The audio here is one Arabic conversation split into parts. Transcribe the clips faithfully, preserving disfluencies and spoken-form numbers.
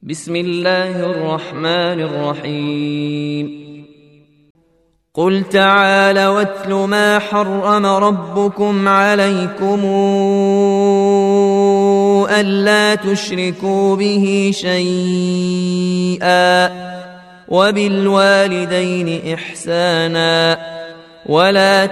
بسم الله الرحمن الرحيم. قل تعالوا واتل ما حرم ربكم عليكم ألا تشركوا به شيئا وبالوالدين إحسانا ولا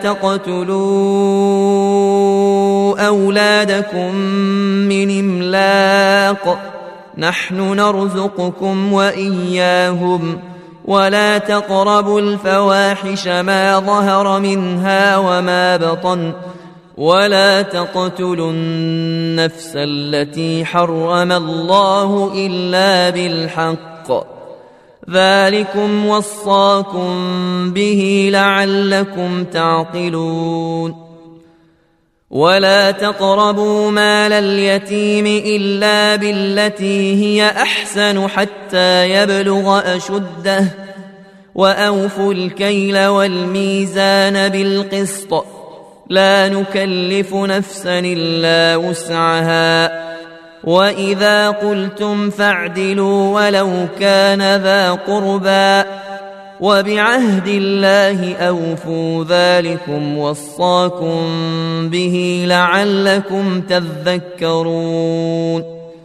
تقتلوا أولادكم من إملاق نحن نرزقكم وإياهم ولا تقربوا الفواحش ما ظهر منها وما بطن ولا تقتلوا النفس التي حرم الله إلا بالحق ذلكم وصاكم به لعلكم تعقلون. ولا تقربوا مال اليتيم إلا بالتي هي أحسن حتى يبلغ أشده وأوفوا الكيل والميزان بالقسط لا نكلف نفسا إلا وسعها وإذا قلتم فاعدلوا ولو كان ذا قربى وبعهد الله أوفوا ذلكم وصاكم به لعلكم تذكرون.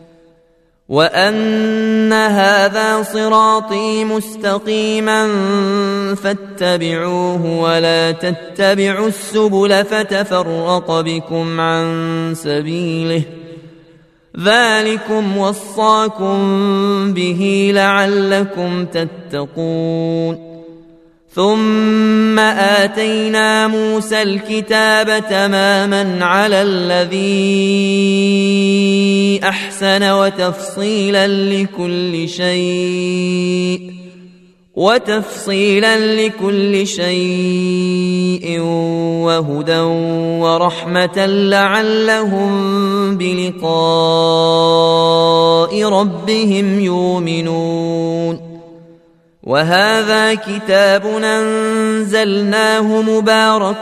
وأن هذا صراطي مستقيما فاتبعوه ولا تتبعوا السبل فتفرق بكم عن سبيله ذلكم وصاكم به لعلكم تتقون. ثم آتينا موسى الكتاب تماما على الذي أحسن وتفصيلا لكل شيء وتفصيلا لكل شيء وهدى ورحمة لعلهم بلقاء ربهم يؤمنون. وهذا كتاب أنزلناه مبارك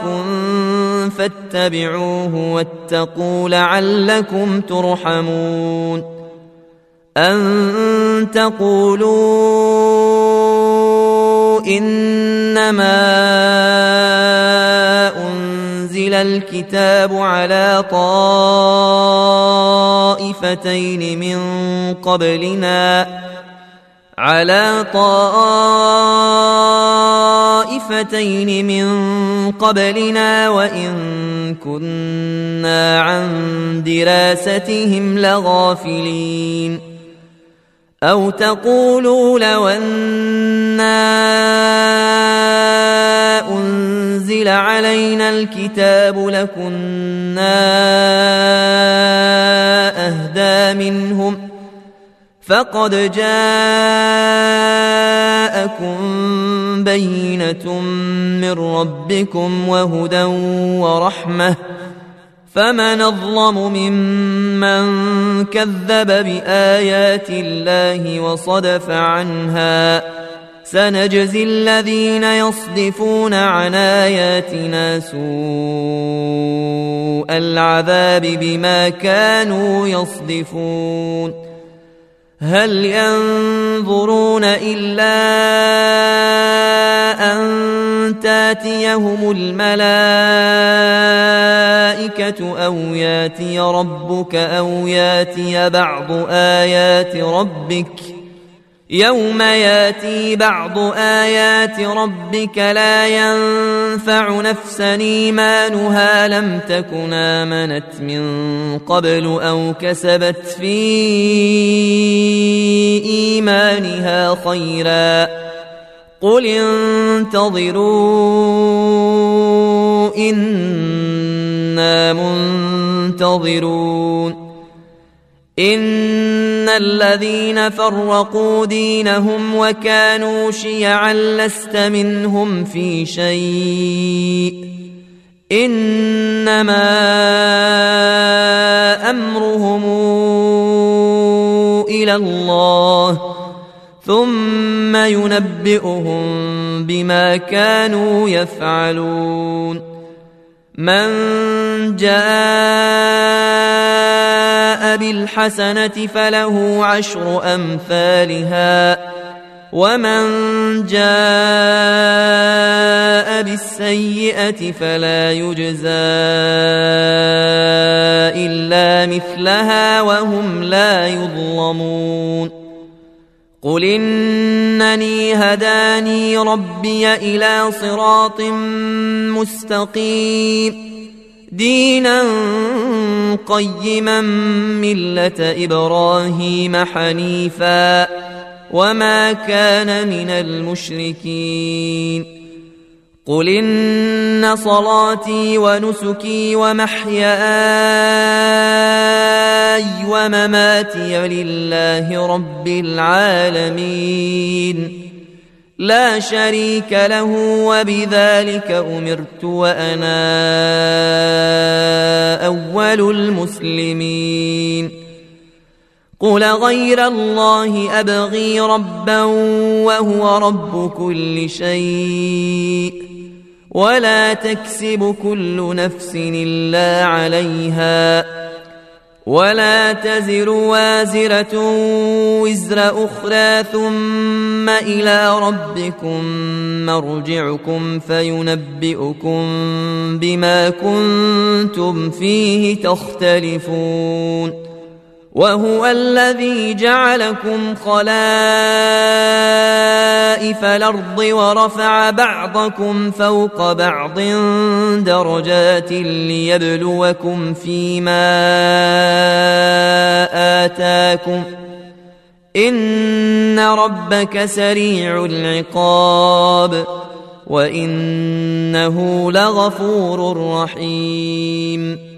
فاتبعوه واتقوا لعلكم ترحمون. أن تقولوا إنما أنزل الكتاب على طائفتين من قبلنا على طائفتين من قبلنا وإن كنا عن دراستهم لغافلين. أو تقولوا لو أنا أنزل علينا الكتاب لكنا أهدى منهم فقد جاءكم بينة من ربكم وهدى ورحمة فمن أظلم ممن كذب بآيات الله وصدف عنها سنجزي الذين يصدفون عن آياتنا سوء العذاب بما كانوا يصدفون. هل ينظرون إلا أن تاتيهم الملائكة أو ياتي ربك أو ياتي بعض آيات ربك يوم ياتي بعض آيات ربك لا ينفع نفسا إيمانها لم تكن آمنت من قبل أو كسبت في إيمانها خيرا قل انتظروا إنا منتظرون. إن الذين فرقوا دينهم وكانوا شيعا لست منهم في شيء إنما أمرهم إلى الله ثم ينبئهم بما كانوا يفعلون. من جاء بالحسنة فله عشر أمثالها ومن جاء بالسيئة فلا يجزى إلا مثلها وهم لا يظلمون قل إنني هداني ربي إلى صراط مستقيم دينا قيما ملة إبراهيم حنيفا وما كان من المشركين قل إن صلاتي ونسكي ومحياي ومماتي لله رب العالمين لا شريك له وبذلك أمرت وأنا أول المسلمين قل غير الله أبغي ربا وهو رب كل شيء ولا تكسب كل نفس إلا عليها ولا تزر وازرة وزر أخرى ثم إلى ربكم مرجعكم فينبئكم بما كنتم فيه تختلفون وهو الذي جعلكم خلائف الأرض ورفع بعضكم فوق بعض درجات ليبلوكم فيما آتاكم إن ربك سريع العقاب وإنه لغفور رحيم